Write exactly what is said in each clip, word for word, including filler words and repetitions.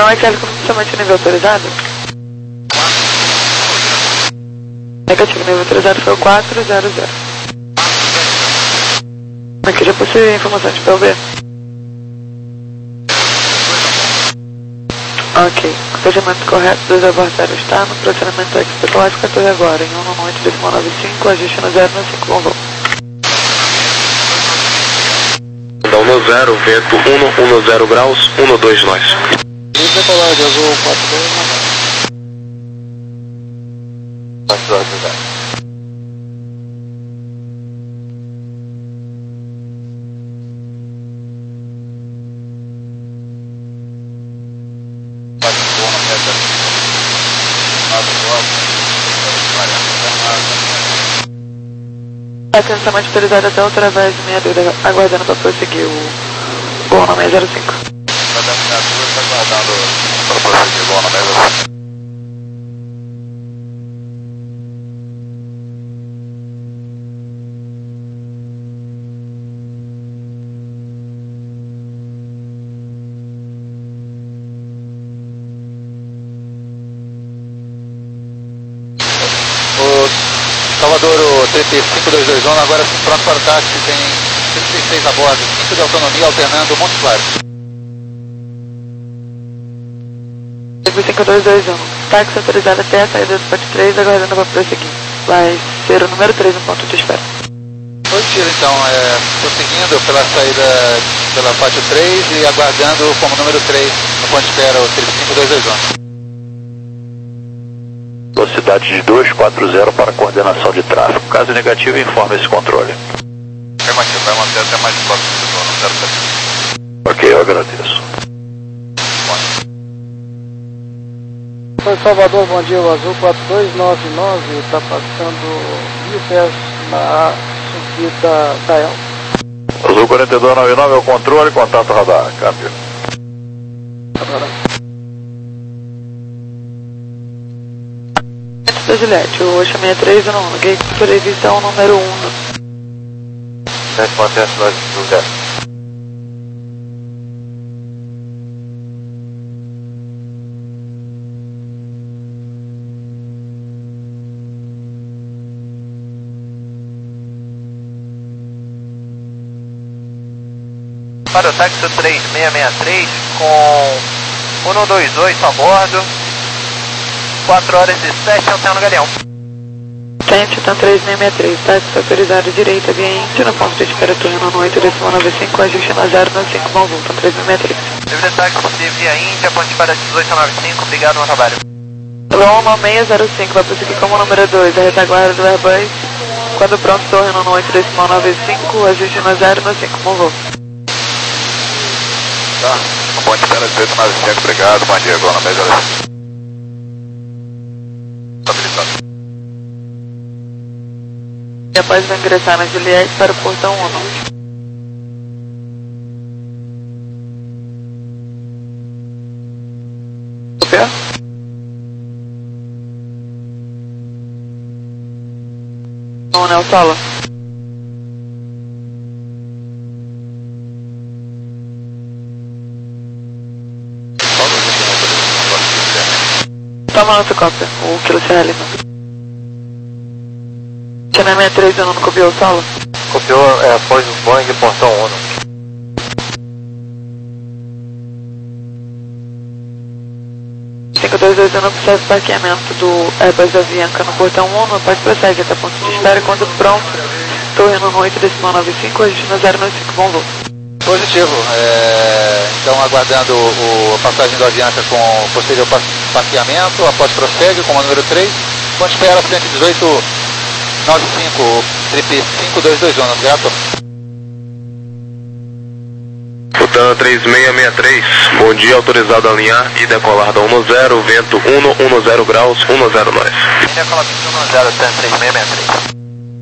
Não é aquele completamente nível autorizado? Negativo, nível autorizado foi o quatro zero zero. Aqui já possui informação de P O B. Ok, procedimento correto, dois abortaram está no procedimento expectológico a torre agora, em um nove oito decimal nove cinco, ajuste no zero no cinco, bom voo. Então no zero, vento um um zero graus, um dois nós. Isso é colado, eu vou quatro dois nove. quatro dois nove. Atenção mais autorizada até através de meia dúvida, aguardando para prosseguir o gol no seis zero cinco. Vai terminar a tua, está aguardando para prosseguir o gol no seis zero cinco. Salvador trinta e cinco dois dois um, agora pronto para o táxi, tem trinta e seis a bordo, cinco de autonomia alternando Monte Claro. cinco dois dois um, táxi autorizado até a saída do ponto três, aguardando para prosseguir. Vai ser o número três no ponto de espera. Oi, tiro então, é, prosseguindo pela saída pela pátio três e aguardando como número três no ponto de espera o trinta e cinco dois dois um. Velocidade de dois quatro zero para coordenação de tráfego. Caso negativo, informe esse controle. Afirmativo, vai manter até mais próximo do dono, zero sete. Ok, eu agradeço. Oi, Salvador, bom dia, o Azul quatro dois nove nove está passando mil pés na subida da El. Azul quarenta e dois noventa e nove é o controle, contato radar, câmbio. Da Juliette, o Oxa sessenta e três um, gate de previsão número um. dez ponto sete, nós do zero. Para o táxi três seis seis três com um dois oito a bordo, quatro horas e sete, Antena Galeão. Tente, então três seis seis três, táxi autorizado direita, ambiente, no ponto de espera torre no oito decimal nove cinco, ajuste no zero no cinco, bom voo, então três seis seis três. Livre táxi de Via Índia, ponto de espera dezoito nove cinco, obrigado no trabalho. Gol no seis zero cinco, vai prosseguir como número dois, a retaguarda do Airbus, quando pronto, torre no oito decimal nove cinco, ajuste no zero no cinco, bom voo. Tá, no ponto de espera dezoito nove cinco, obrigado, bom dia, gol no seis zero cinco. Estabilizado. E após vai ingressar na Juliette para o portão um. Sofia? Não, né, o solo? Toma nota cópia, o Kilo Sierra Lima. Chama sessenta e três, eu não copiou o solo? Copiou é, após o Boeing portão um. cinco dois dois um, processo de parqueamento do Airbus Avianca no portão um, após prossegue até ponto de espera, quando pronto, torre no oito decimal nove cinco, ajuste no zero no cinco, bom voo. Positivo, é, então aguardando o, a passagem do Avianca com posterior parqueamento, após prossegue com o número três, ponto de espera cento e dezoito nove cinco, trip cinco dois dois um, grato. Futan três seis seis três, bom dia, autorizado a alinhar e decolar da um zero, vento um zero graus, um zero nós. Decolar um zero, três seis seis três.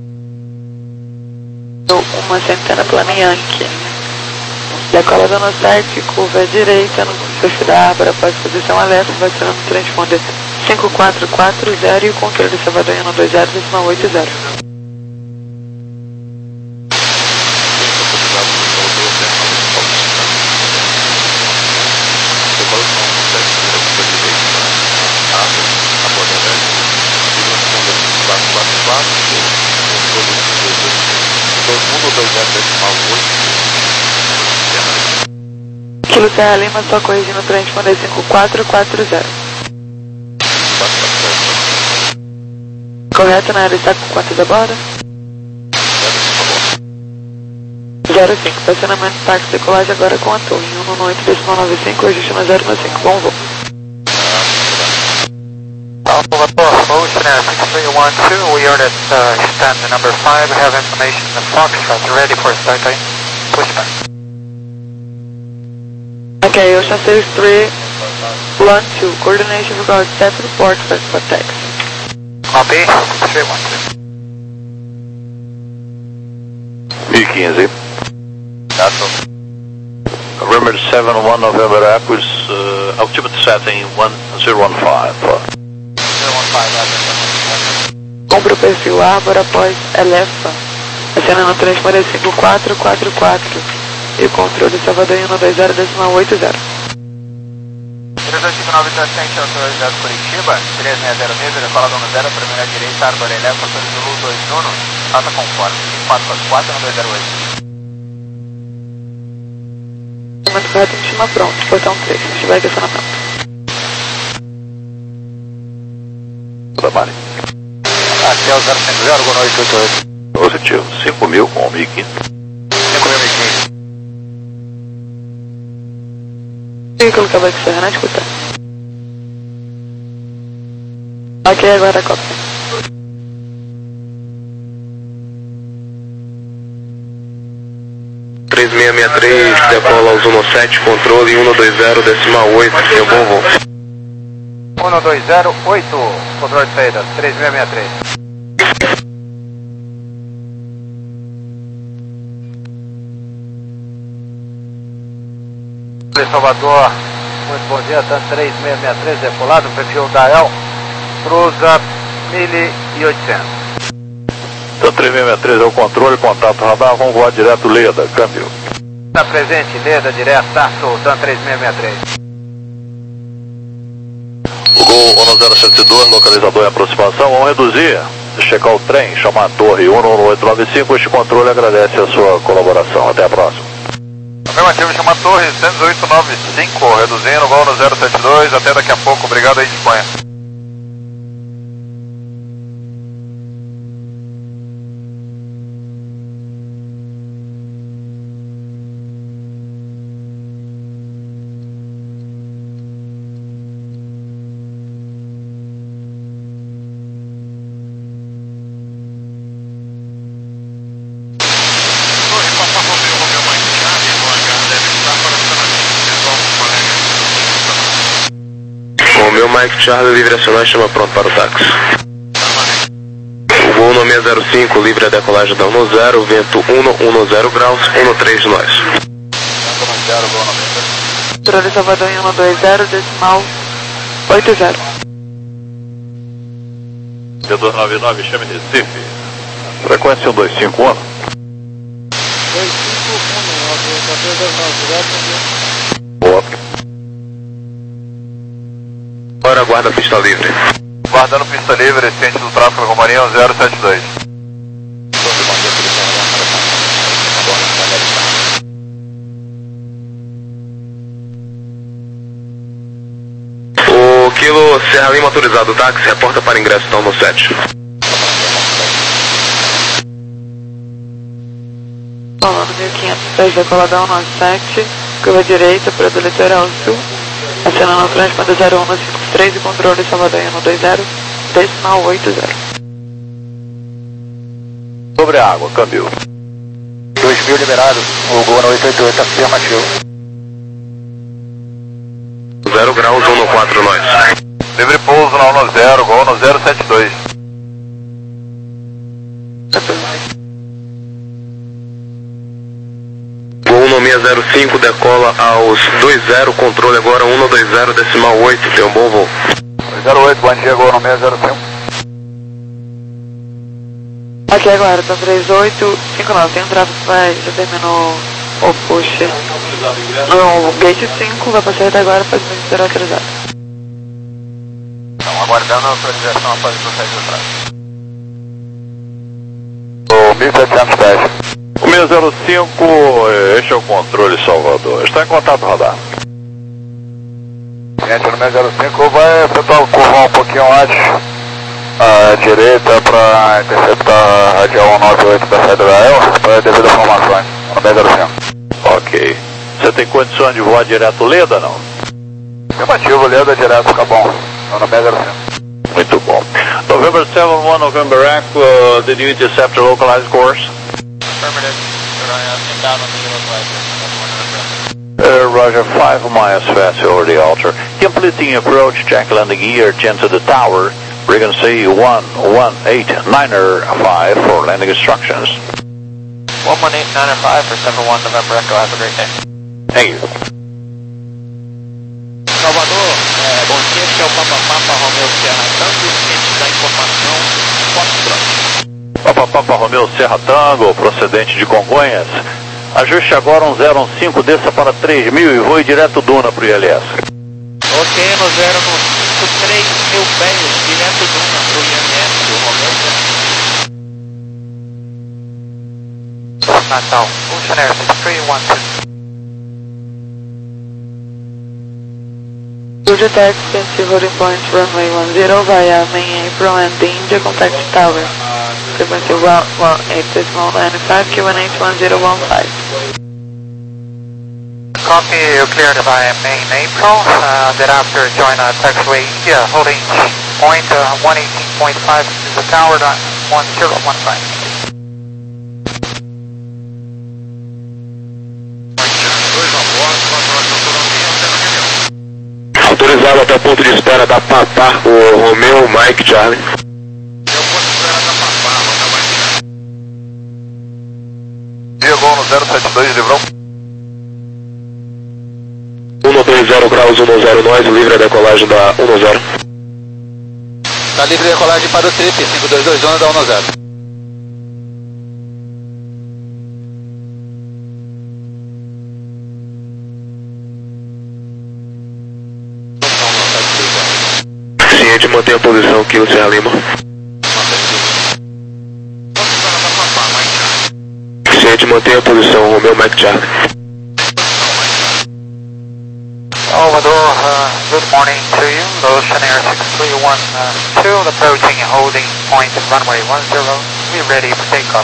Uma centena plana Yankee. Decola dando sete, curva à direita, no surf da árvore, após posição alerta, vai ser no transponder cinco quatro quatro zero e o controle de Salvador no dois zero decimal oito zero. Decolar Kilo Serra Lima, só corrigindo transponder cinco quatro quatro zero. Correto, na área está com quantos a bordo? zero cinco, estacionamento táxi decolagem agora com a torre um um oito ponto nove cinco, ajuste na zero cinco, bom voo. Motion at six three one two, we are at uh, stand number five, have information the Foxtrot ready for start time, pushback. Okay, Ocean six three one two, coordination regard set report for taxi. Copy, three one two. mil e quinze. Remember seven one November Aquis, uh, altimeter setting one zero one five. Compre o perfil Árbora após Elefa, acionando transponder cinco quatro quatro quatro e o controle Salvador em um dois zero decimal oito zero. três dois cinco nove sete, autorizado Curitiba, três seis zero meio, decola dono zero, primeira direita, Árbora Elefa, Zulu dois Nuno, alta conforme, cinco quatro quatro quatro, um dois zero oito. Mas correto, me chama pronto, portão três, se estiver estacionamento. Trabalhe. Aqui é o zero cinco zero, boa noite, oito oito. Positivo, cinco mil com mil e quinze. cinco mil e quinze. Veículo Quebec Serra, na escuta. Ok, agora a cópia. três seis seis três, decola aos um sete, controle um dois zero decimal oito, tem um bom voo. um dois zero oito, controle de saída, três seis seis três. Salvador, muito bom dia, tá três seis seis três, decolado, perfil Dael, cruza mil e oitocentos. Então três seis seis três é o controle, contato radar, vamos voar direto Leda, câmbio. Está presente, Leda, direto, Tato, Dan três seis seis três. O Gol um zero sete dois, localizador em aproximação, vamos reduzir, checar o trem, chamar a torre um um oito nove cinco, este controle agradece a sua colaboração, até a próxima. Afirmativo, chama a torre um oito nove cinco, reduzindo, Gol no zero sete dois, até daqui a pouco, obrigado aí, Espanha. Meu Mike Charlie, livre acionar, chama pronto para o táxi. O voo no seis zero cinco, livre a decolagem da um zero, vento um zero graus, um três de nós. Controle Salvador em um dois zero, decimal oito zero. P dois nove nove, chame Recife. Frequência um dois cinco um. dois cinco um, dois nove zero. Boa. Agora aguarda pista livre. Guardando pista livre, ciente do tráfego, companhia um zero sete dois. O Kilo Serra Lima autorizado, táxi, reporta para ingresso então no sete. Falando mil e quinhentos pés, decoladão nove sete, curva direita para o litoral sul, acionando o transponder zero um cinco três e controle Salvador em um dois zero, decimal oito zero. Sobre a água, câmbio. dois mil liberados, o Gol no oito oito oito, afirmativo. zero graus, um quatro nós. Livre pouso na um zero, Gol no zero sete dois. Gol no seis zero cinco, decola aos dois zero, controle agora um dois zero decimal oito, tem um bom voo. zero oito, bom dia, Gol no seis zero cinco. Aqui agora, tá três oito cinco nove, tem um tráfego que vai, já terminou o push no gate cinco, vai passar até agora, faz o ser autorizado. Então, aguardando a autorização após o processo de tráfego. O mil e setecentos pés. O seis zero cinco, este é o controle Salvador. Está em contato radar. Gente, no meio zero cinco vai efetuar o curvão um pouquinho antes à direita para interceptar a radial cento e noventa e oito da saída da E L para devido a informações. No meio zero cinco. Ok. Você tem condições de voar direto Leda, não? Afirmativo, Leda direto, fica bom. No meio zero cinco. Muito bom. November seven one, November Echo, uh, did you intercept a localized course? Affirmative. Inbound on the localizer. Uh, Roger, five miles fast over the altar. Completing approach, check landing gear, ten to the tower. Frequency one one eight nine five for landing instructions. one one eight nine five for seven one November Echo, have a great day. Thank you. Salvador, é, bom dia, aqui é o Papa Papa Romeu Serra Tango, ciente da informação, Foxtrot. Papa Papa Romeu Serra Tango, procedente de Congonhas. Ajuste agora um zero um cinco, desça para três mil e voe direto Duna para o I L S. Ok, no zero um cinco, três mil pés, direto Duna para o I L S do Romeu. Natal, Ocean Air six three one two. Good attack, expensive holding point, runway one zero via main apron and the India contact tower. Frequency one one eight nine five, Q one eight one zero one five. Copy, you cleared via main apron, uh, thereafter join uh, taxiway India, holding point uh, one eighteen point five to the tower, one zero one five. Autorizado até o ponto de espera da Papá, o Romeu, Mike, Charlie. Diego no zero sete dois, livrão. cento e vinte graus, dez nós, livre a decolagem da dez. Está livre a decolagem para o trip, cinco dois dois, zona da dez. Ciente, mantém a posição, Kilo Serra Lima. Ciente, mantém a posição, Romeu, Mike, Charlie. Salvador, uh, good morning to you, Ocean Air six three one two, approaching holding point runway one zero, be ready for takeoff.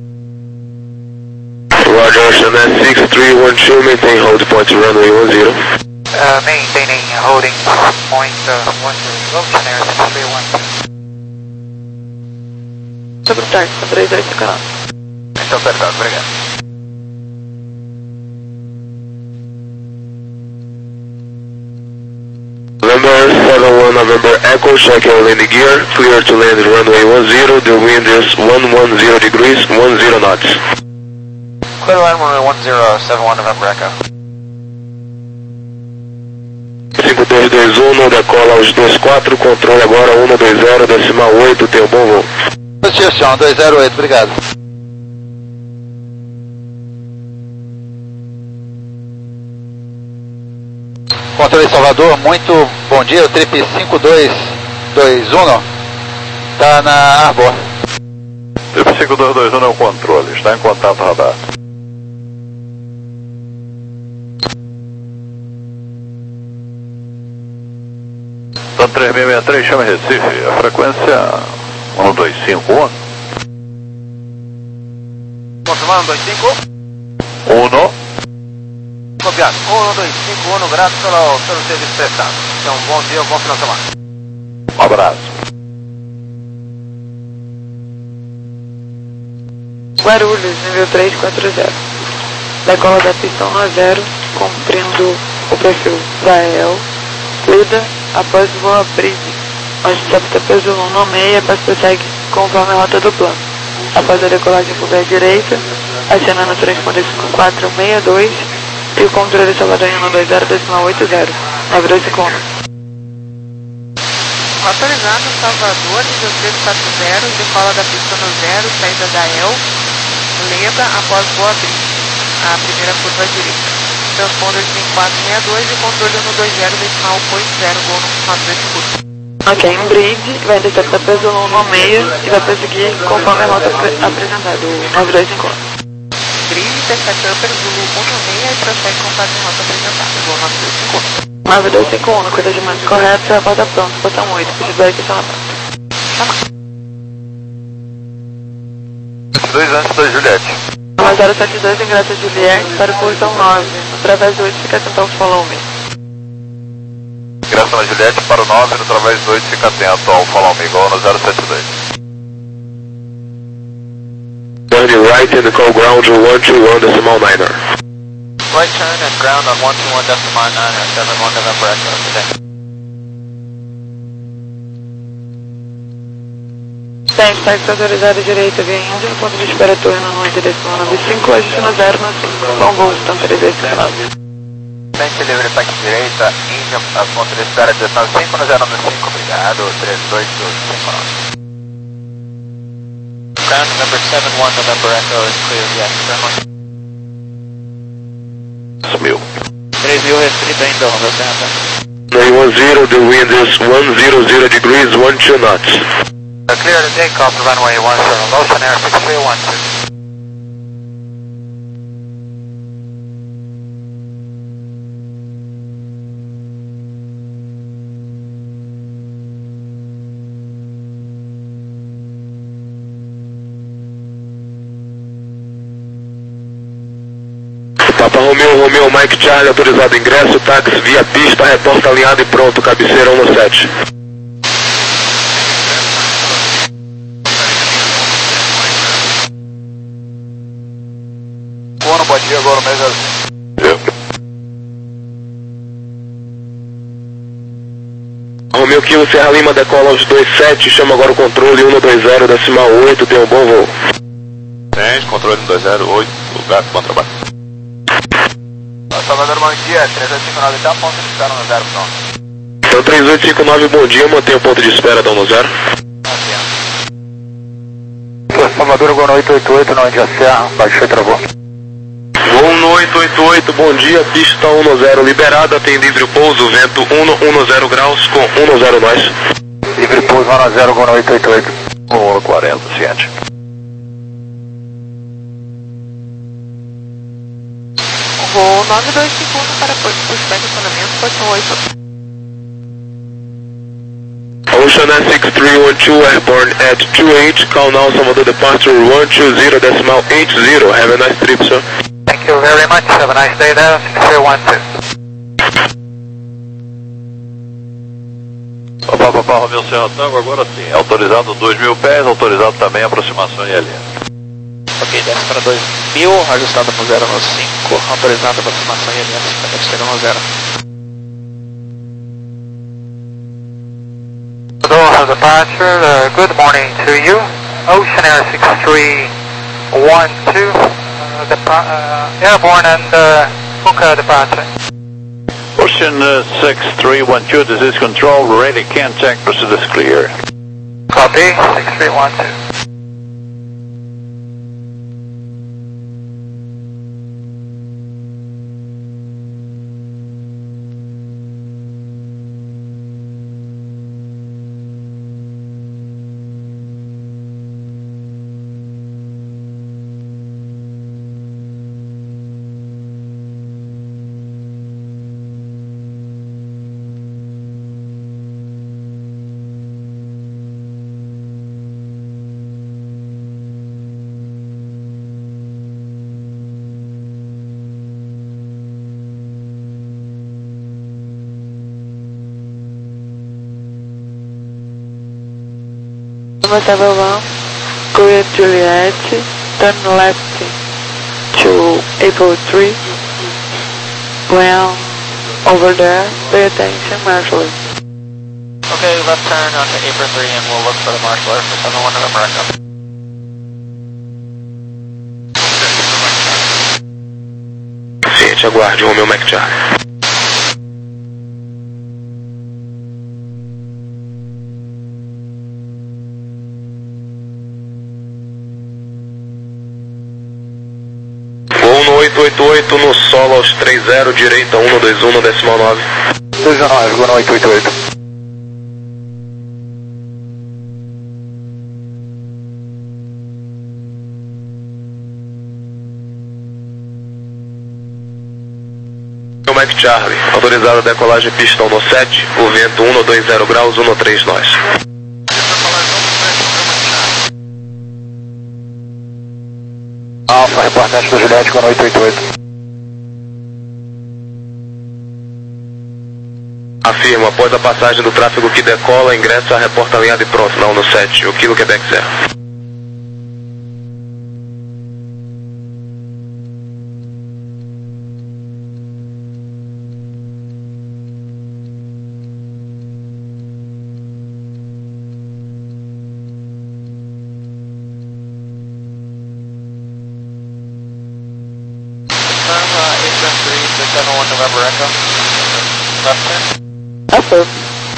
Roger, Ocean Air six three one two, maintain hold point runway one zero. Uh, maintaining holding point uh, one zero, Ocean Air six three one two. Sobre o táxi, três dois cinco nove. Então, acertado, obrigado. November seven one, November Echo, check your landing gear, clear to land runway one zero, the wind is one ten degrees, ten knots. Clear runway one zero seven one November Echo. cinco dois dois um, decola aos dois quatro, controle agora um dois zero, decimal oito, tem um bom voo. Positivo, dois zero oito, obrigado. Controle Salvador, muito bom dia, o trip cinco dois dois um está na Arbor. Trip cinco dois dois um é o controle, está em contato radar. Então três seis seis três, chama Recife, a frequência um dois cinco um. Confirmando, dois cinco. um. Copiado, um dois cinco um, grato pelo, pelo serviço prestado. Então, bom dia, bom final de semana. Um abraço. Guarulhos, nível três quatro zero. Decola da pista um a zero, cumprindo o perfil da E L. Lida após o voo a Bridge, onde capta peso um no meio, a pista segue conforme a rota do plano. Após a decolagem curva à direita, acionando o transponder cinco quatro seis dois e o controle de Salvador em um dois zero decimal oito zero, nove dois cinco um. Autorizado Salvador, nível três quatro zero, decola da pista no zero, saída da E L, Leda após voo a Bridge, a primeira curva à direita. Transponder cinco quatro seis dois e controle um dois zero decimal oito zero, voo no nove dois cinco um. Ok, em Bridge, vai detectar peso um no meio e vai perseguir conforme a rota apresentada, o nove dois cinco um. Bridge, Intercept Upper Zulu um seis e prossegue com base em rota apresentada. Voo nove dois cinco um. nove dois cinco um, no cuida de mais correto, reporta pronto, botão oito, feedback está na pronto. dois antes da Juliette. nove zero sete dois, ingressa Juliette para o posição nove, através do oito, fica atento ao follow me. Ingressa na Juliette para o nove, no através do oito, fica atento ao follow me, igual no zero sete dois. Turn right and call ground one two one decimal niner. Right turn and ground on one two one decimal niner, seven one November Echo, today. Tem, táxi autorizado direita, via Índia, no ponto de espera turno no direção nove cinco, ajuste no zero no cinco, bom voo, então três dois cinco nove. Frente livre, taxi direita, Índia, a ponto de espera dezenove cinco no zero nove cinco, obrigado, três dois cinco nove. Ground number seven one November Echo is clear, yes, very much. Mil. três mil restrito ainda, Romeo Santa. nine one zero, the wind is one hundred degrees, one two knots. Uh, clear to take off the runway one zero, Ocean Air six three one two. Papa Romeo, Romeo, Mike Charlie, autorizado ingresso, táxi via pista, reporta alinhado e pronto, cabeceira um no sete. Boa, bom dia, agora mais Romeo Kilo, Serra Lima, decola aos dois sete, chama agora o controle um dois zero, decimal oito, tem um bom voo. Tem, controle um dois zero oito, lugar, bom trabalho. Salvador, bom dia, três oito cinco nove, tá ponto de espera no zero, pronto. Então três oito cinco nove, bom dia, mantenha o ponto de espera, dá um zero. Salvador, agora oito oito oito, não Índia Serra, baixou e travou. Voo no oito oito oito, bom dia, pista um zero liberada, tem livre pouso, vento um zero graus com um zero nós. Livre pouso um zero, agora oito oito oito. um quarenta, ciente. Voo nove dois cinco um para pushback acionamento, posição oito. Ocean S six three one two, airborne at two eight, call now Salvador departure one two zero decimal eight zero, have a nice trip, sir. Thank you very much, have a nice day there, six three one two. Opa, Papa Romeo Serra Tango, agora sim. Autorizado dois mil pés, autorizado também aproximação em L M. Ok, desce para dois mil, ajustado no zero no cinco, autorizado aproximação em L M, cinquenta no zero. Salvador departure, uh, good morning to you. Ocean Air six three one two, uh, depart, uh, airborne and uh, Boca departure. Ocean uh, six three one two, this is control, ready, contact, proceed is clear. Copy, six three one two. Level one, Korea Juliet, turn left to April three, ground over there, pay attention, Marshall. Okay, left turn onto April three and we'll look for the Marshall Air for seven one November Echo. Ciente, aguarde, Romeo Mike Charlie. oito oito oito no solo aos três zero, direita um dois um no decimal nove. dois nove, agora oito oito oito. Mike Charlie, autorizada a decolagem pistão no sete, o vento um dois zero graus, um três nós. Alfa, reportagem do Juliette com oito oito oito. Afirma, após a passagem do tráfego que decola, ingressa a reporta alinhado e pronto, não no sete, o Kilo Quebec Serra. Affirm.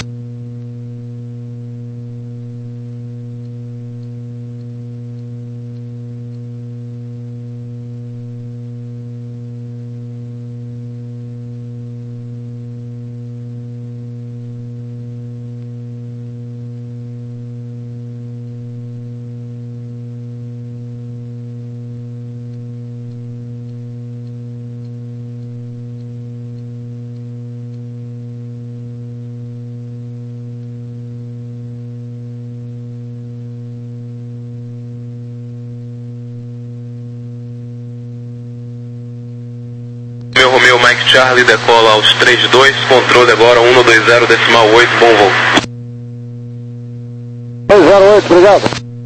Meu Romeo Mike Charlie decola aos três dois, controle agora um dois zero decimal oito, bom voo. dois zero oito, obrigado.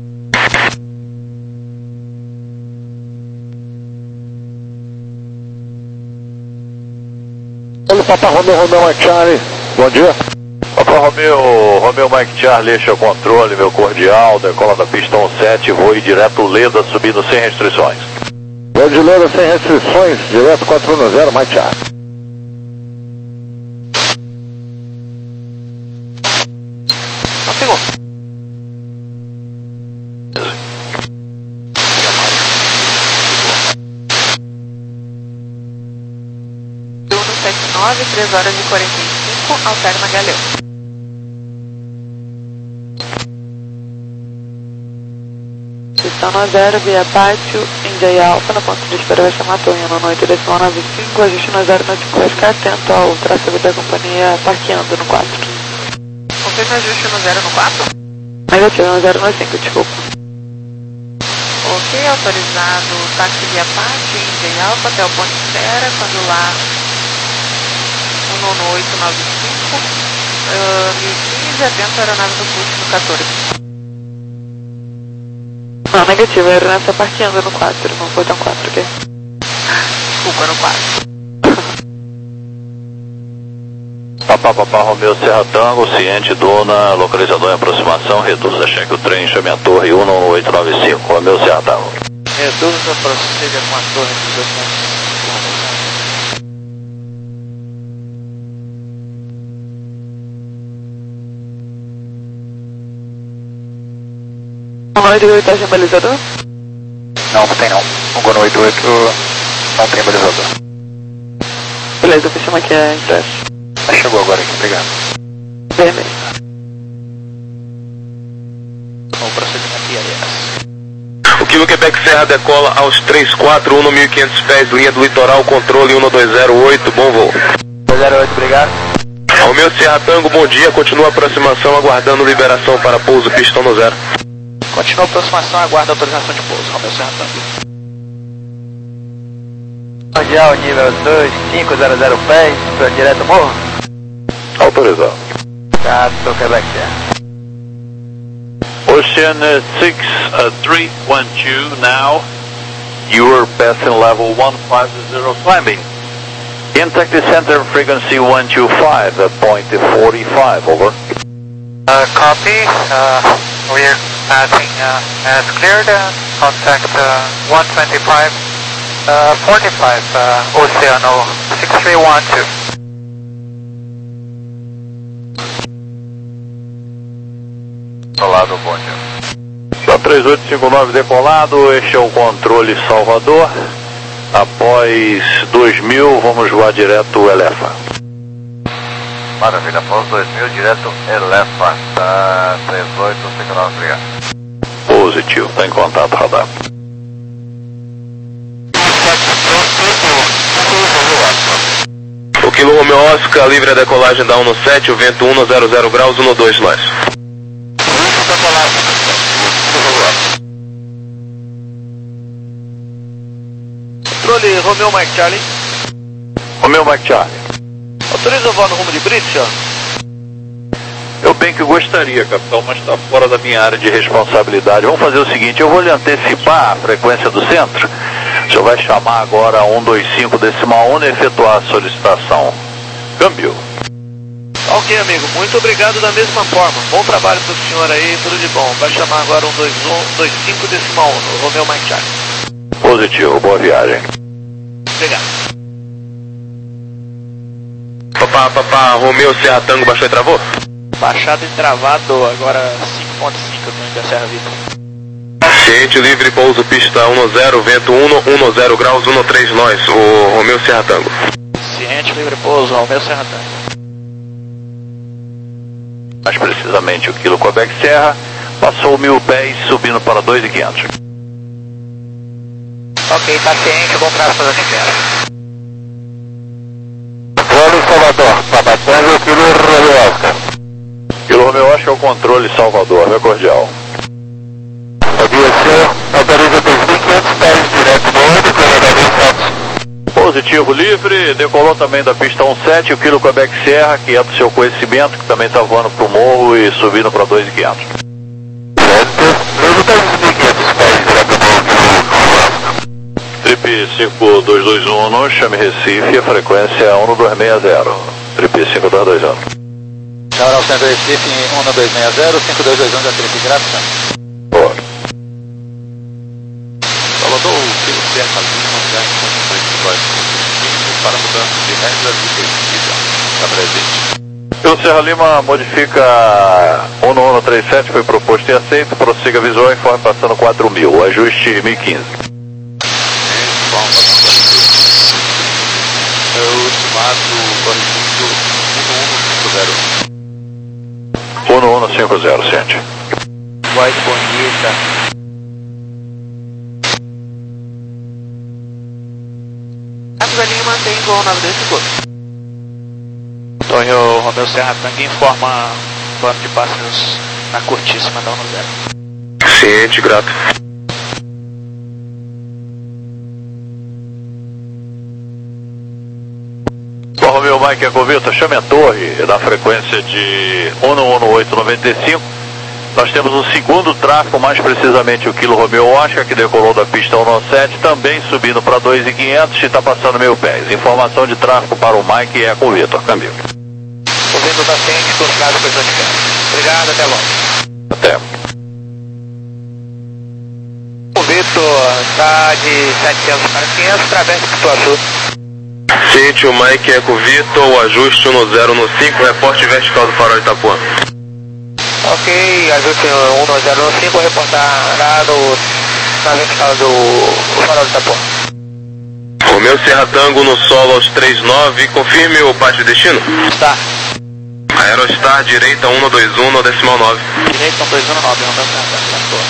Olha, Papa Romeo, Romeo Mike Charlie, bom dia. Papa Romeo, Romeo Mike Charlie, este é o controle, meu cordial, decola da pistão sete, voe direto Leda, subindo sem restrições. Vou de Leda sem restrições, direto quatro um zero, Mike Charlie. Confirmou. Turno sete nove, três horas e quarenta e cinco, alterna Galeu. Pistão no zero, via pátio, India Alfa, na ponta de espera vai chamar Tonho, no oito decimal nove cinco, ajuste no zero, no cinco, vai ficar atento ao tráfego da companhia parqueando no quatro. Confirma ajuste no zero no quatro? Negativo, no zero, no cinco, desculpa. Ok, autorizado táxi via pátio, India Alfa até o ponto de espera, quando lá um oito nove cinco, uh, mil e quinze, atento à aeronave do curso no quatorze. Não, negativo, a aeronave está parqueando no quatro, não foi tão quatro, ok? Desculpa, no quatro. Papá, papá, Romeo Serra Tango, ciente, dona, localizador em aproximação, reduza, cheque o trem, chame a torre um oito nove cinco, Romeo Serra Tango. Reduza, prossiga com a torre de dois pontos cinco. um oito oito está sem balizador? Não, não tem não. O Gono oito oito não tem balizador. Beleza, eu chamo aqui a impressa. Ah, chegou agora aqui, obrigado. Vermelho. O procedimento I A S. O Kilo Quebec Serra decola aos três quatro, um mil e quinhentos pés, linha do litoral, controle um dois zero oito, bom voo. dois zero oito, obrigado. Romeo Serra Tango, bom dia, continua a aproximação, aguardando liberação para pouso, pistão no zero. Continua a aproximação, aguarda a autorização de pouso, Romeo Serra Tango. Cordial, nível dois cinco zero zero pés, para direto morro. Autorizado. Gato, Quebec Serra. Ocean uh, six three one two now. You are passing level one five zero climbing. Contact the center frequency one two five, uh, point forty-five, over. Uh, copy. Uh, we're passing uh, as cleared. Uh, contact uh, one twenty-five, uh, forty-five, uh, Oceano six three one two. Decolado, bom dia. três oito cinco nove decolado, este é o controle Salvador. Após dois mil, vamos voar direto Elefa. Maravilha, após dois mil, direto Elefa, tá três oito cinco nove, obrigado. Positivo, está em contato, radar. O Kilo Romeo Oscar, livre a decolagem da um sete, o vento um zero zero graus, um dois nós. Controle Romeo Mike Charlie. Romeo Mike Charlie. Autoriza o voo no rumo de Brito, senhor? Eu bem que gostaria, capitão, mas está fora da minha área de responsabilidade. Vamos fazer o seguinte, eu vou lhe antecipar a frequência do centro. O senhor vai chamar agora um dois cinco decimal um e efetuar a solicitação. Câmbio. Ok, amigo. Muito obrigado da mesma forma. Bom trabalho para o senhor aí, tudo de bom. Vai chamar agora um dois cinco decimal um, no Romeo Mike Charlie. Positivo, boa viagem. Obrigado. Papá, papá, Romeo Serra Tango, baixou e travou? Baixado e travado, agora cinco ponto cinco aqui da Serra Vitor. Ciente, livre, pouso, pista um zero, vento um, um zero graus, um três nós, o Romeo Serra Tango. Ciente, livre, pouso, Romeo Serra Tango. Mais precisamente o quilo Quebec Serra, passou mil pés, subindo para dois mil e quinhentos. Ok, tá ciente, bom tráfego da espera. Controle Salvador, Papa Tango, quilo Romeo Oscar. Quilo Romeo Oscar, é o controle Salvador, meu cordial. Aviação, autoriza dois mil e quinhentos pés, direto no decolou Positivo, livre, decolou também da pista um sete, o quilo Quebec Serra, que é do seu conhecimento, que também está voando para o morro e subindo para dois mil e quinhentos. Trip cinco dois dois um, chame Recife, a frequência é um dois seis zero. Trip cinco dois dois um. Chamaral Centro Recife, um dois seis zero, cinco dois dois um da Trip, graças. Boa. Salvador, o quilo Serra Lima, para mudança de regras e pesquisa. Está presente. Pelo Serra Lima modifica um um três sete, foi proposto e aceito, prossiga visual e informe passando quatro mil, ajuste mil e quinze. É o estimado corrigindo um um cinco zero. um um cinco zero, ciente. Voz bonita. Cápsula Lima tem voo nove dois cinco. Torre Romeo Serra Tango informa bando de pássaros na curtíssima da um zero. Ciente, grato. Bom, Romeo Mike Ecovita, chame a torre na frequência de um um oito nove cinco. Nós temos um segundo tráfego, mais precisamente o quilo Romeo Oscar, que decolou da pista um sete, também subindo para dois mil e quinhentos e está passando mil pés. Informação de tráfego para o Mike Ecovita. Câmbio. O vento está ciente, controlado por dois mil. Obrigado, até logo. Até. O Vitor está de setecentos para quinhentos, travessa para o Sul. Ciente, o Mike Eco Vitor, o ajuste um zero no cinco, reporte vertical do farol de Itapuã. Ok, ajuste um zero no cinco, reportar no, na vertical do farol de Itapuã. Romeo Serra Tango no solo aos três nove, confirme o parte de destino. Está. Aerostar, direita um dois um no decimal nove. Direita um dois um nove, Romeo Serra Tango.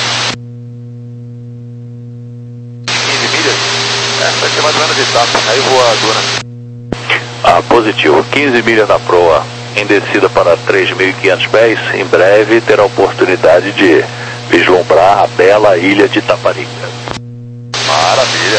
quinze milhas? É, vai ser mais ou menos de etapa, aí voa a Duna. Ah, positivo, quinze milhas na proa, em descida para três mil e quinhentos pés, em breve terá a oportunidade de vislumbrar a bela ilha de Itaparica. Maravilha.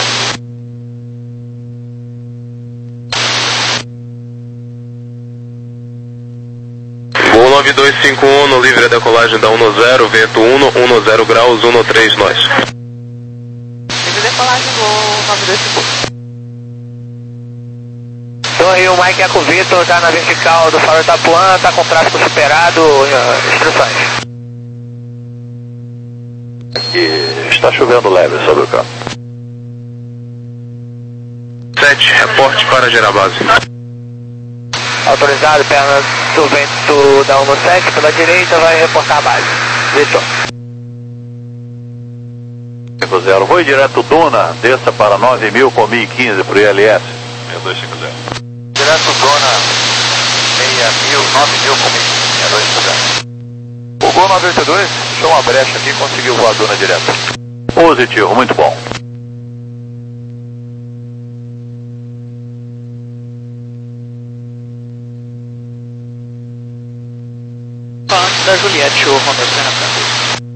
Voo nove dois cinco um no livre decolagem da um zero, vento um, um zero graus, um três nós. Livre decolagem do nove dois cinco um. Torre, o Mike Eco Vitor está na vertical do farol Itapuã, está com tráfego superado, instruções. Aqui está chovendo leve sobre o campo. sete, reporte para gerar base. Autorizado, perna do vento da um sete, pela direita, vai reportar a base. Vitor. cinco zero, voo direto Duna, desça para nove mil com mil e quinze para o I L S. seis dois cinco zero. Direto Dona, seis mil, nove mil com seis dois cinco zero. O Gol nove oito dois, deixou uma brecha aqui e conseguiu voar a Duna direto. Positivo, muito bom. da Juliette, o Romeu Serra Francisco.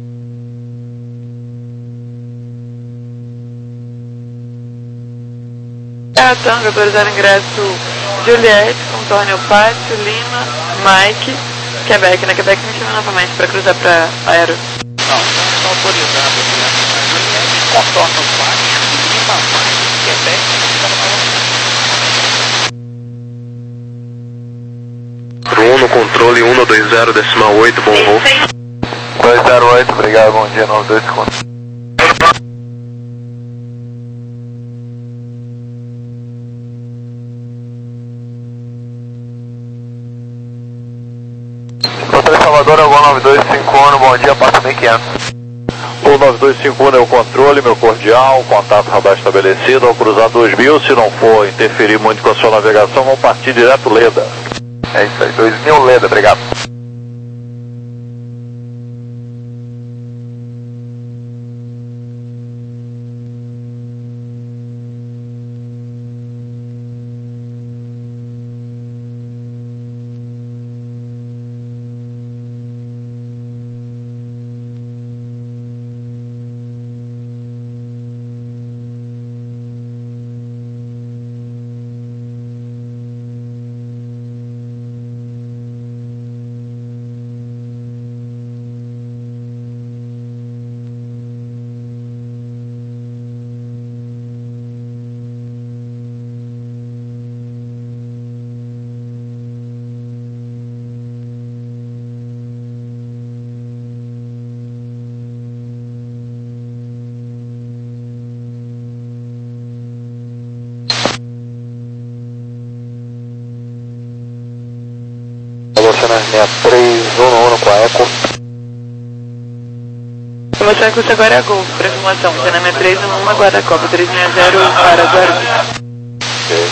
É a Tango, autorizado ingresso Juliette, contorno Pátio, Lima, Mike, Quebec. Na Quebec me chama novamente para cruzar para Aero. Não, está autorizado ingresso na Juliette, contorno Pátio, Lima, Mike, Quebec, me chama novamente. um no controle um dois zero decimal oito, bom voo. dois zero oito, obrigado, bom dia, nove dois cinco. Controle Salvador, é o nove dois cinco um, bom dia, passa mil e quinhentos. O nove dois cinco um é o controle, meu cordial, contato radar estabelecido, ao cruzar dois mil, se não for interferir muito com a sua navegação, vamos partir direto Leda. É isso aí, dois mil Leda, obrigado. seis três um um com a Eco. Informação que você agora é a Golfo, para informação, Cena três um um, aguarda a Copa três seis zero para Guarulhos. Ok.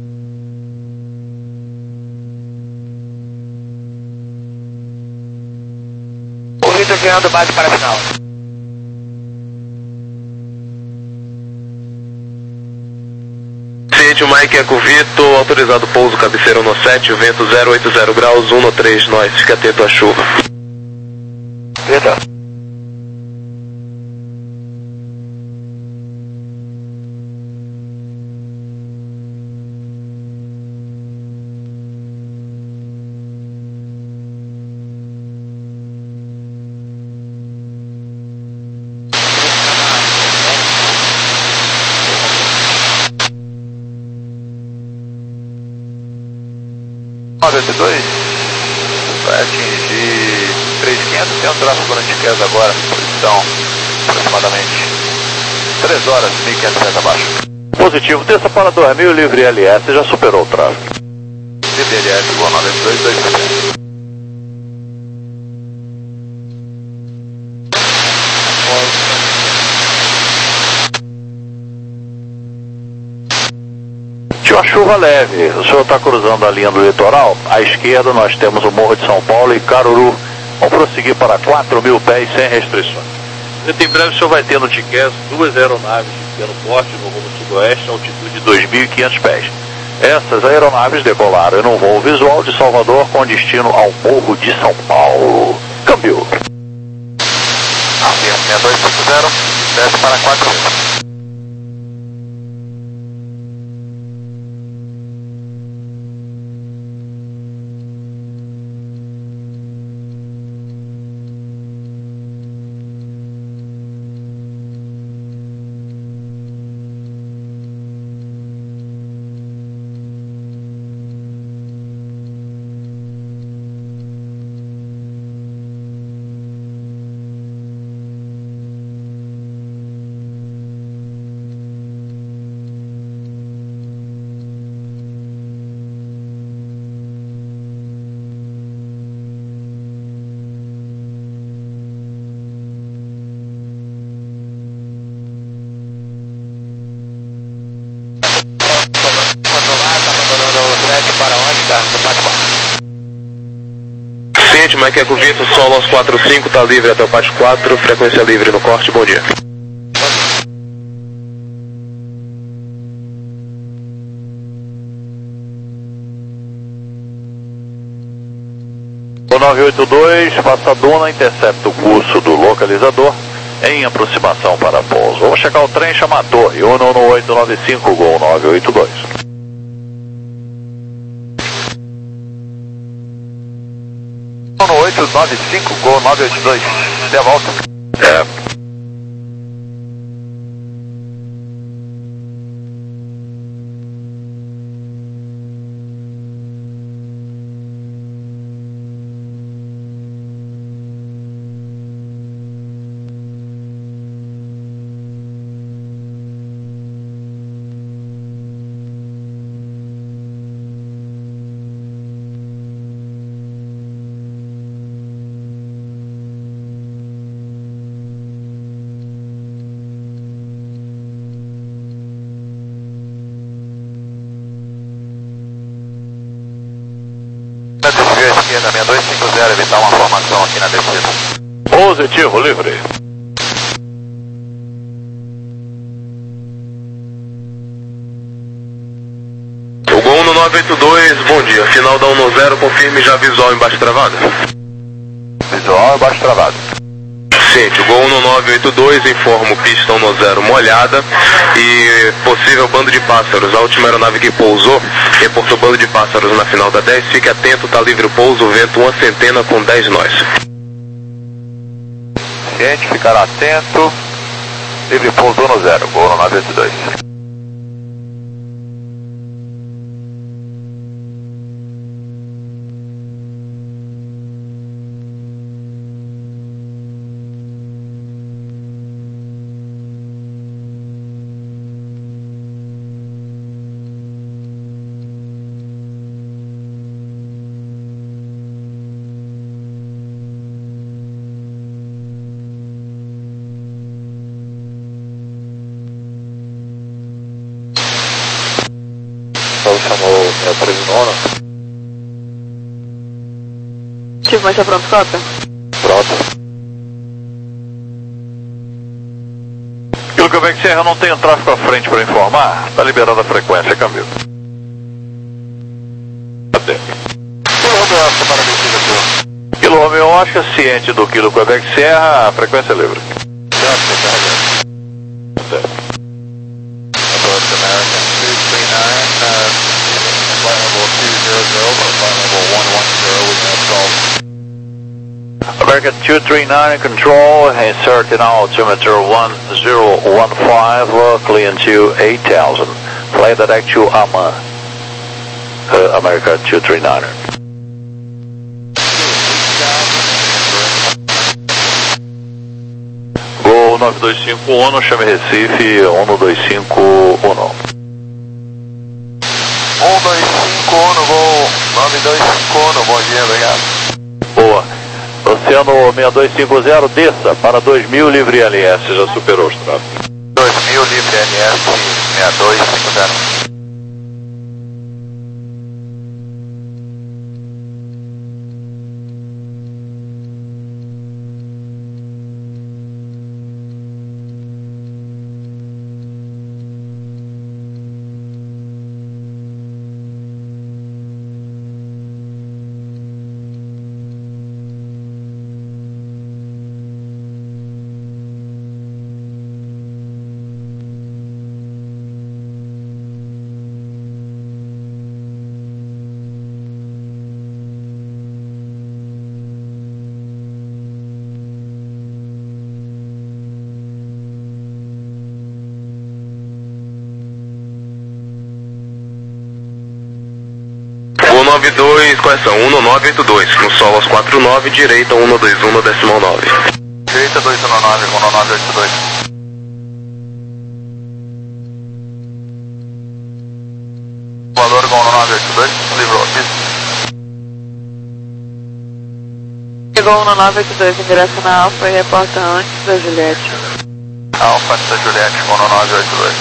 O Vitor ganhando base para a final. Ciente, o Mike Eco Vitor, autorizado pouso, cabeceira no sete, vento zero oito zero graus, um no três, nós, fica atento à chuva. Vitor. nove oito dois vai atingir três mil e quinhentos, tem um tráfego antiqueza agora, posição aproximadamente três horas, mil e quinhentos metros abaixo. Positivo, desça para dois mil, livre L S, já superou o tráfego. Livre L S, igual nove oito dois, dois mil. Tinha uma chuva leve, o senhor está cruzando a linha do litoral, à esquerda nós temos o Morro de São Paulo e Caruru. Vamos prosseguir para quatro mil pés sem restrições. Em breve o senhor vai ter no Tiqués duas aeronaves de pequeno porte no rumo sudoeste, a altitude de dois mil e quinhentos pés. Essas aeronaves decolaram em um voo visual de Salvador com destino ao Morro de São Paulo. Câmbio. seis dois cinco zero, desce para quatro mil. Ciente, Mike Eco Vitor, solo aos quatro cinco, tá livre até o pátio quatro, frequência livre no corte, bom dia. nove oito dois, passa a Duna, intercepta o curso do localizador em aproximação para pouso. Vamos checar o trem, chama a torre, um um oito nove cinco, Gol nove oito dois. um oito nove cinco, Gol nove oito dois, dê a volta. É. Desvio à esquerda, seis dois cinco zero, evitar uma formação aqui na descida. Positivo, livre. O Gol um nove oito dois, bom dia. Final da um zero, confirme já visual embaixo travado. Visual embaixo travado. Ciente, o Gol um nove oito dois, informo pista um zero molhada e possível bando de pássaros. A última aeronave que pousou reportou bando de pássaros na final da dez. Fique atento, tá livre o pouso, vento uma centena com dez nós. Ciente, ficar atento. Livre pouso um zero, Gol nove oito dois. Chamou é, para o nono. Tive mais pronto, cópia? Pronto. Pelo que eu vejo que Serra não tem um tráfego à frente para informar, está liberada a frequência, câmbio. Até. Quilo Romeo Oscar, ciente do Quilo Quebec Serra, a frequência é livre. Até. American two three nine control, inserting altimeter one zero one five, uh, clean to eight thousand. Flight direct to Ama, uh, America two three nine. Gol nove dois cinco um, chame Recife, um dois cinco um. um dois cinco um, Gol nove dois cinco um, bom dia, obrigado. Boa. Oceano seis dois cinco zero, desça para dois mil, livre L S, já superou os tráfegos. dois mil, livre L S, seis dois cinco zero. um nove dois, correção, um nove oito dois, no solo aos quatro nove, direita um dois um, decimal nove. Direita dois um nove, um nove oito dois. Valor com um nove oito dois, livrou, pista. Chegou um nove oito dois, ingresso na Alfa e reporta antes da Juliette. Alfa antes da Juliette, com um nove oito dois.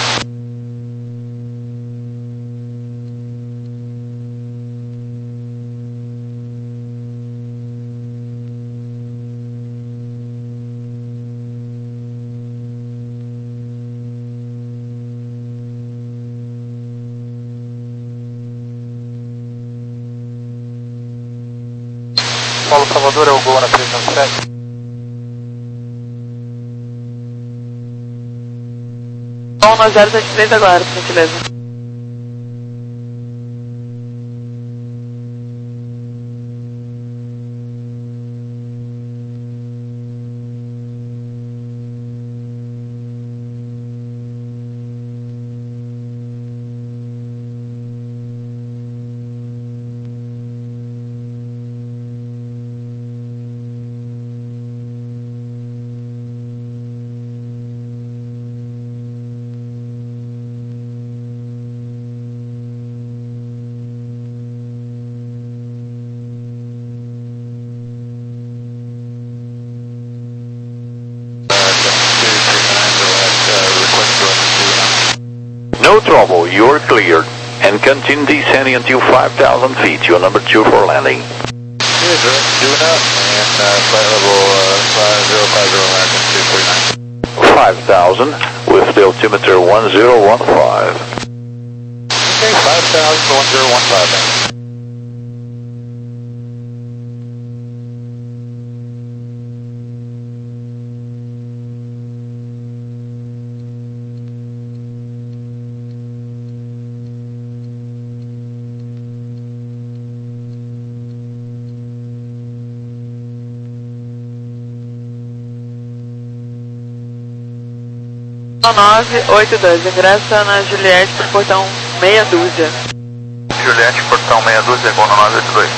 Paulo Salvador, é o Gol na trezentos e sete. Bom, no zero sete três agora, por gentileza. No trouble, you're cleared. And continue descending until five thousand feet. You're number two for landing. Here's Duna and uh, flight level uh, five zero five zero American two forty-nine. five thousand with the altimeter one zero one five. Okay, five thousand to one zero one five then. nove oito dois, ingressa na Juliette por portão meia dúzia. Juliette, portão meia dúzia, Gol no nove oito dois.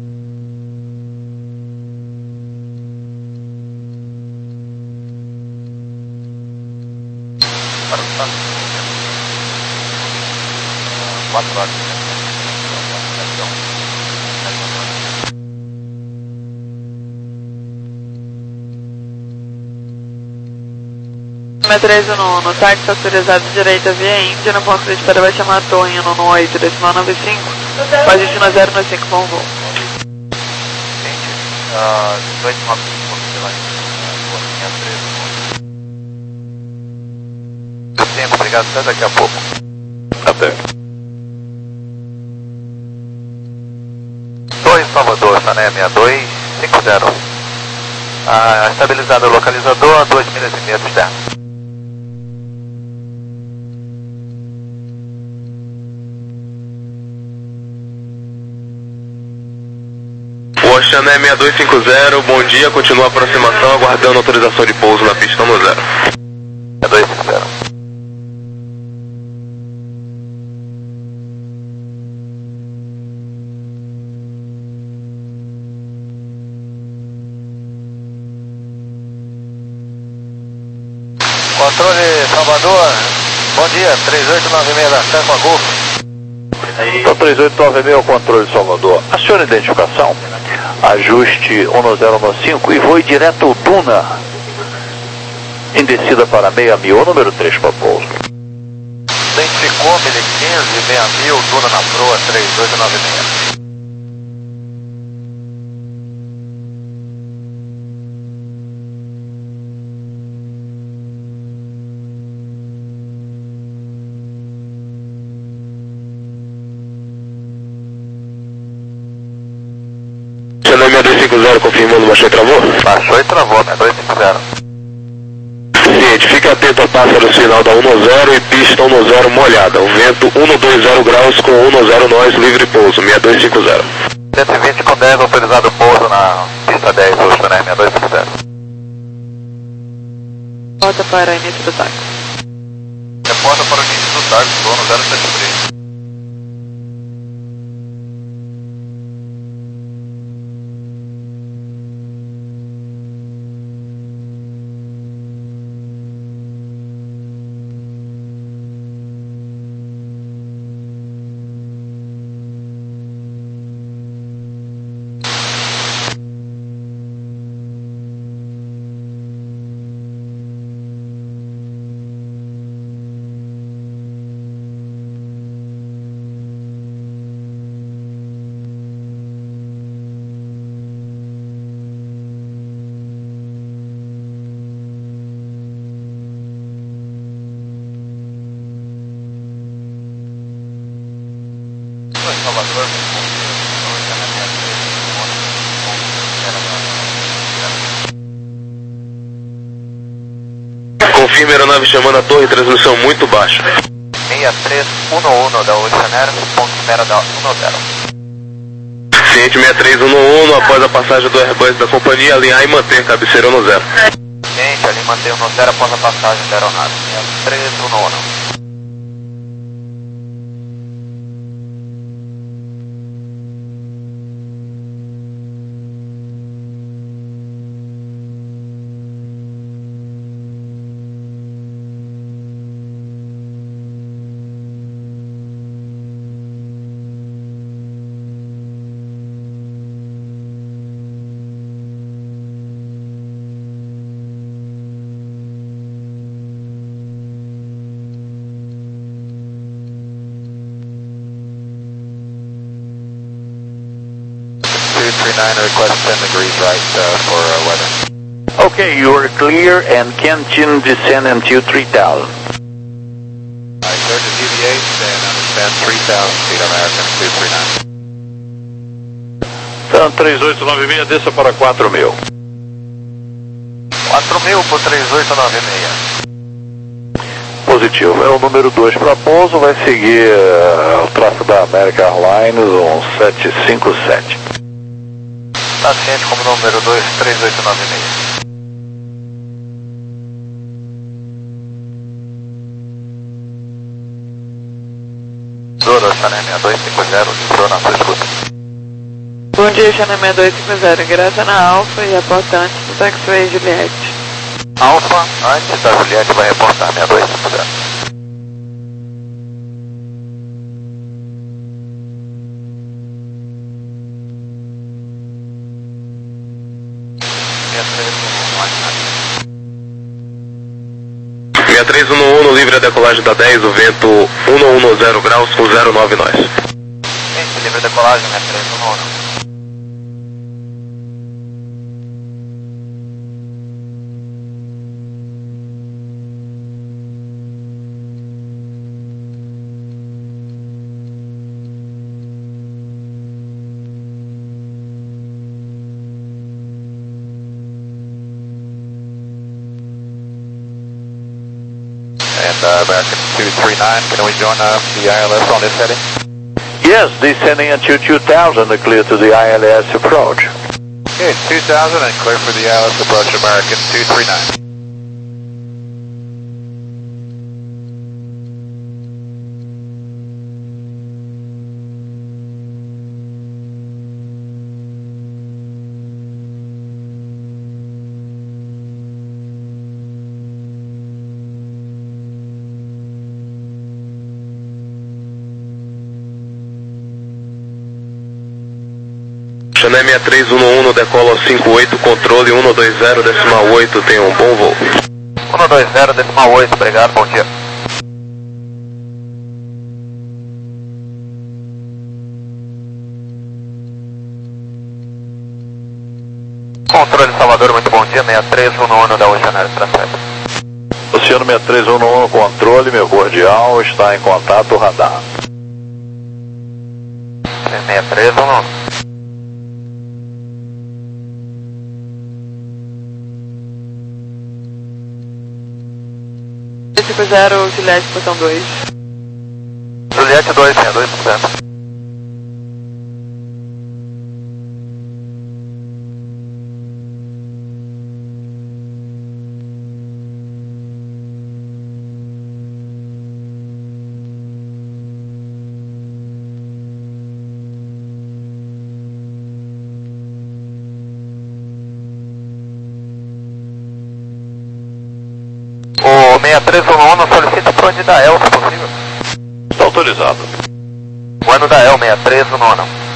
quatro horas. sessenta e três no táxi autorizado direita via Índia, no ponto de espera vai chamar a torre no oito, decimal nove cinco, com destino zero nove cinco, bom voo. dezoito nove cinco, tempo, obrigado, até daqui a pouco. Até. dois Salvador, Sané sessenta e dois cinquenta. Ah, estabilizado o localizador a duas milhas e meia de terra. Oceané sessenta e dois cinquenta, bom dia, continua a aproximação, aguardando autorização de pouso na pista no zero. sessenta e dois cinquenta. Controle Salvador, bom dia, três oito nove seis da Tampa Golf. Então, três oito nove seis, controle Salvador. Acione a identificação, ajuste um zero um cinco e voe direto Duna, em descida para meia mil, número três para pouso. Identificou, mil e quinze, meia mil, Duna na proa, três oito nove seis. Oceané sessenta e dois cinquenta, confirmando, baixou e travou? Baixou e travou, sessenta e dois cinquenta. Seguinte, fique atento a pássaros final da um zero e pista um zero molhada. O vento cento e vinte graus com um zero nós, livre pouso, sessenta e dois cinquenta. cento e vinte com dez, autorizado pouso na pista dez, Oceané sessenta e dois cinquenta. Volta para início do táxi. Reporta para o início do táxi, Gol no zero sete três. Firme aeronave chamando a torre, transmissão muito baixa. seis três um um da Oceanair, ponto espera da um zero. Ciente seis três um um, após a passagem do Airbus da companhia, alinhar e manter cabeceira no zero. Ciente, ali manter no zero após a passagem da aeronave, seis três um um. two three nine, request ten degrees right uh, for uh, weather. Okay, you are clear and Kenshin descend in two three thousand. I cleared to deviate and understand three thousand feet American two three nine. Então, três oito nove seis, desça para quatro mil. quatro mil por três oito nove seis. Positivo. É o número dois para pouso, vai seguir uh, o tráfego da American Airlines, um sete cinco sete. Está ciente como número dois três oito nove seis. Duro, Channel seis dois cinco zero, entrou na sua escuta. Bom dia, Channel seis dois cinco zero, ingressa na Alfa e reporta antes do taxiway Juliette. Alfa, antes da Juliette vai reportar seis dois cinco zero. seis três um um, no livre a decolagem da dez, o vento um zero graus com zero nove nós. Gente, livre decolagem, seis três um um. And uh, American two three nine, can we join uh, the I L S on this heading? Yes, descending into two thousand, clear to the I L S approach. Okay, two thousand and clear for the I L S approach, American two three nine. Channel seis três um um, no decolo cinco oito, controle um dois zero, decimal oito, tenha um bom voo. um dois zero, decimal oito, obrigado, bom dia. Controle Salvador, muito bom dia, seis três um um da Oceanair para sete. Oceano seis três um um, controle, meu cordial, está em contato radar. seis três um um. cinco zero, Juliette, portão dois. Juliette dois, seis dois por cento. O seis três um um solicita para o ano da E L, se possível. Está autorizado. O ano da E L, seis três um um.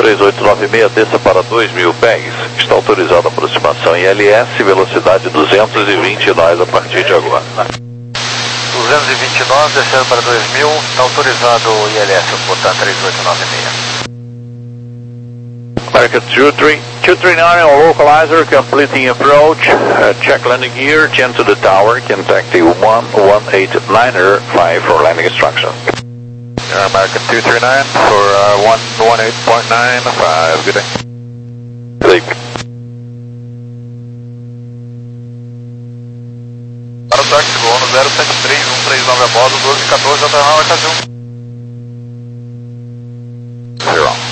três oito nove seis, desça para dois mil pés. Está autorizada a aproximação em L S, velocidade duzentos e vinte nós a partir de agora. duzentos e vinte nós, descendo para dois mil, está autorizado o I L S, portanto três oito nove seis. American two three nine on localizer, completing approach, uh, check landing gear, gen to the tower, contact the one one eight niner five for landing instruction. American two three nine for uh, one one eight point nine five, good day. Sleep. Para o táxi, voo no zero sete três um três nove a bordo, doze e quatorze, alternar a casa um. Zero.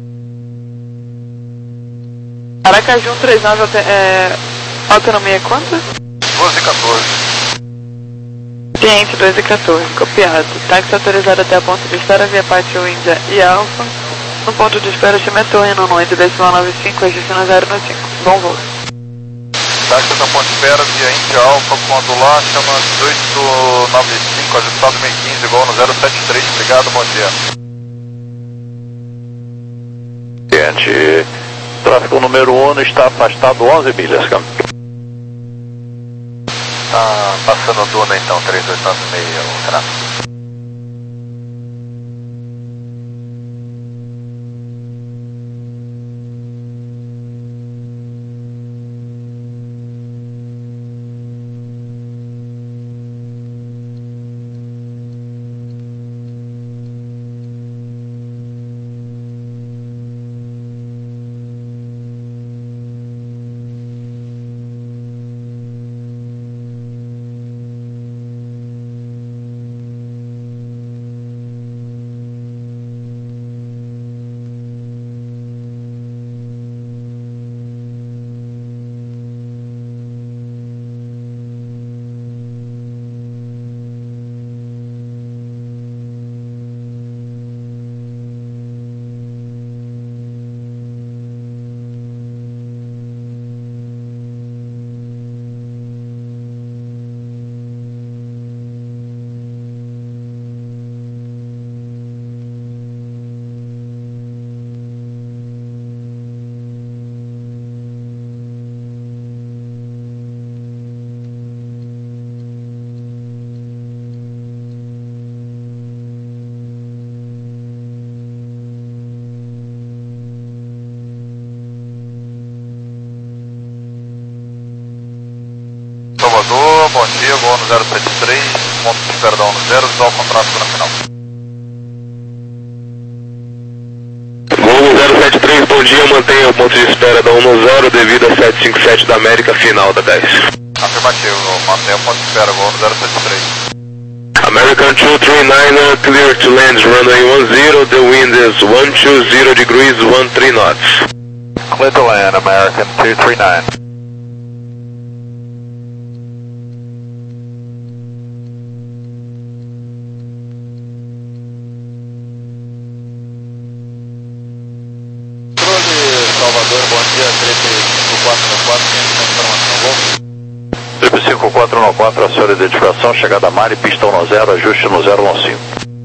Aracaju um três nove, é, autonomia é quanto? doze e quatorze. Ciente dois e quatorze, copiado. Táxi autorizado até a ponto de espera via Pátio Índia e Alfa. No ponto de espera, chama Torre no oito decimal nove cinco, registro no zero no cinco. Bom voo. Táxi até a ponto de espera via Índia Alfa, quando lá, chama dezoito nove cinco, ajustado meio quinze, voo no zero sete três, obrigado, bom dia. Ciente. Tráfego número um está afastado onze milhas, câmbio. Tá passando Duna então, três oito nove seis, o tráfego. Salvador, bom dia, voo no zero sete três, ponto de perdão no zero, visual com tráfego na final. Voo no zero sete três, bom dia, mantenha o ponto de espera da um no zero devido a sete cinco sete da América, final da dez. Afirmativo, mantenha o ponto de espera, voo no zero sete três. American two three nine, uh, clear to land runway one zero, the wind is one two zero degrees, one three knots. Clear to land, American two three nine. Salvador, bom dia, três quatro nove quatro, informação, Trip cinco quatro nove quatro, a sua identificação, chegada a Mari, pistão no zero, ajuste no zero um cinco.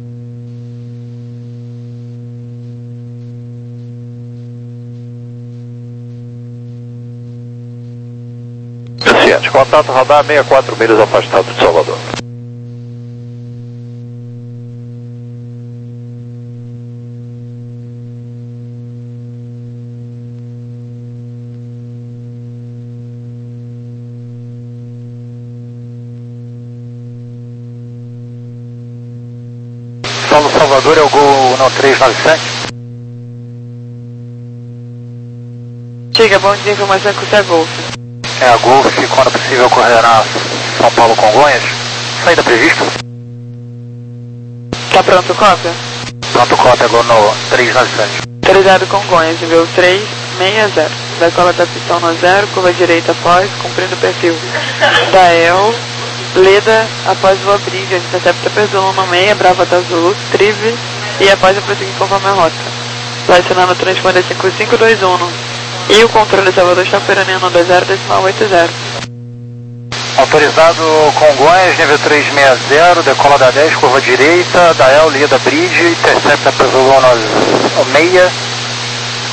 Ciente, contato radar sessenta e quatro milhas afastado de Salvador. Solo Salvador é o Gol não três nove sete. Chega, bom dia, informação com o Golf. É a Golf, quando possível correrá São Paulo Congonhas. Saída prevista? Tá pronto, cópia? Pronto, cópia, Gol no três nove sete. Autorizado Congonhas, nível três seis zero. Decola da pistão no zero, curva direita após, cumprindo o perfil da E L, Leda após o abrigo, intercepta Perdono no meia, Brava da Zulu, Trive e após a prosseguir conforme a rota. Selecionando o transponder cinco cinco dois um. E o controle Salvador está operando no dois zero decimal oito zero. Autorizado Congonhas, nível três seis zero, decola da dez, curva direita, da E L, Leda Bridge, intercepta Perdono no meia,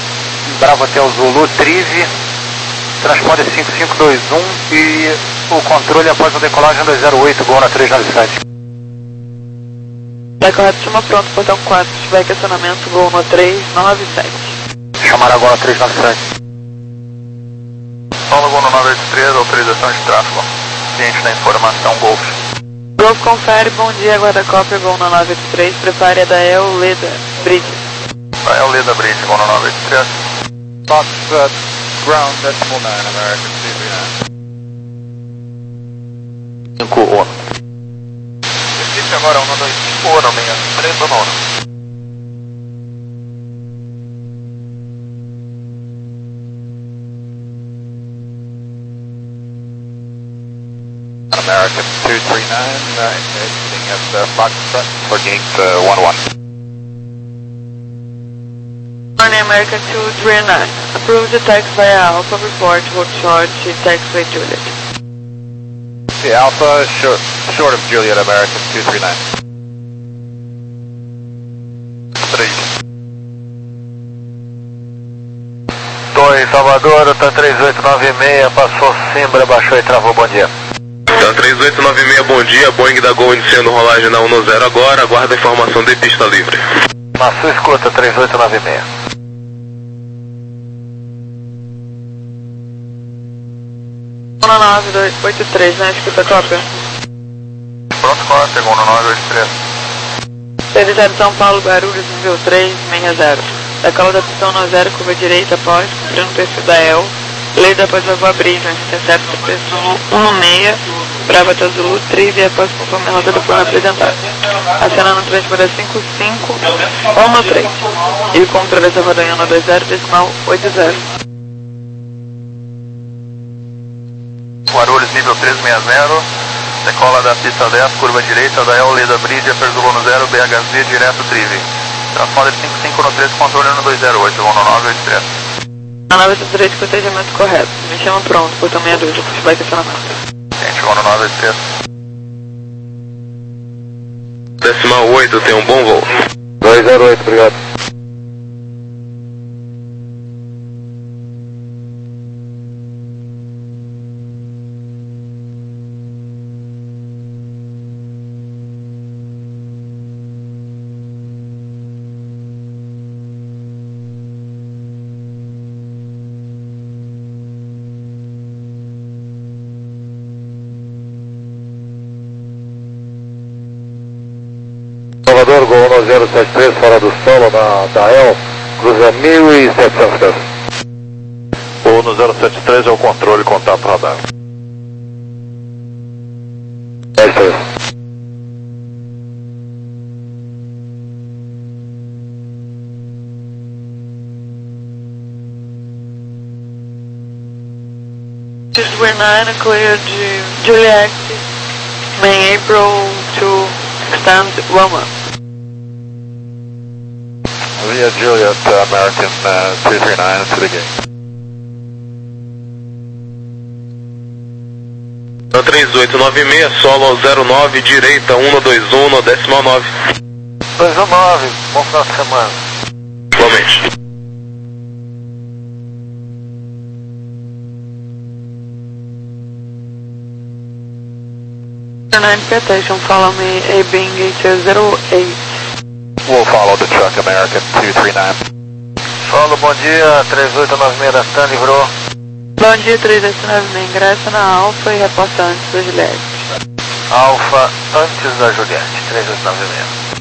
Bravo Hotel Zulu, Trive, transponder cinco cinco dois um e o controle após a decolagem dois zero oito, Gol na três nove sete. Vai correto, chama pronto, portão quatro, se tiver questionamento, Gol no três nove sete. Chamar agora na três nove sete. Paulo Gol no nove oito três, autorização de tráfego. Ciente da informação, Golf. Golf confere, bom dia, guarda-cópia, Gol no nove oito três, prepare a Dael Leda Bridge. Dael Leda Bridge, Gol no nove oito três. Fox, uh, ground, decimal nine, American two three nine. cinco um. Existe agora um dois cinco um, meia três do nono. American two three nine, uh, exiting at uh, Foxtrot for gate uh, one one. Morning, American two three nine. Approve the tax via Alpha, report, hold short, taxiway Juliet. The Alpha, short, short of Juliet, American two three nine. três. dois, Salvador, tá três oito nove seis, passou Simbra, baixou e travou, bom dia. Tá três oito nove seis, bom dia, Boeing da Gol iniciando rolagem na um zero agora, aguarda a informação de pista livre. Na sua escuta, três oito nove seis. um nove dois oito três, né? Escuta, cópia. Pronto, cópia, Gol no nove oito três. Serviço São Paulo, Guarulhos, nível três, seis zero. Decola da pistão no zero, curva direita, após, cumprindo o perfil da E L. Lei da após a Brisa, intercepto Zulu um seis, Bravo até Zulu, três e após conforme a rota do plano apresentado. Acionando o transporte cinco cinco um três. E controle essa rodanha no dois zero, decimal oito zero. Guarulhos, nível três seis zero. Decola da pista dez, curva direita, da E L, Leda Bridge, Zulu no zero, B H Z, direto Trive. Transponder cinco cinco no três, controle no dois zero oito, Gol no nove oito três. Na nove oito três, com o atendimento correto. Me chama pronto, portão sessenta e dois, depois vai questionamento. Gente, Gol no nove oito três. Decimal oito, tem um bom voo. dois zero oito, obrigado. Salvador, Gol no zero sete três, fora do solo na Dael, cruza mil e setecentos pés. Gol no zero sete três é o controle, contato radar. É isso aí. We're nine, clear de Juliet, May April to stand Roma. Via Juliet, uh, American uh, three three nine to the gate. três oito nove seis, solo zero nove, direita um dois um, decimal nove. dois um nove, bom final de semana. Igualmente. nine Citation, follow me, A Bing eight zero eight. We'll follow the truck, American two three nine. Solo, bom dia, três oito nove seis da Stan, livrou. Bom dia, três oito nove seis, ingressa na Alfa e reporta antes da Juliette. Alfa, antes da Juliette, três oito nove seis.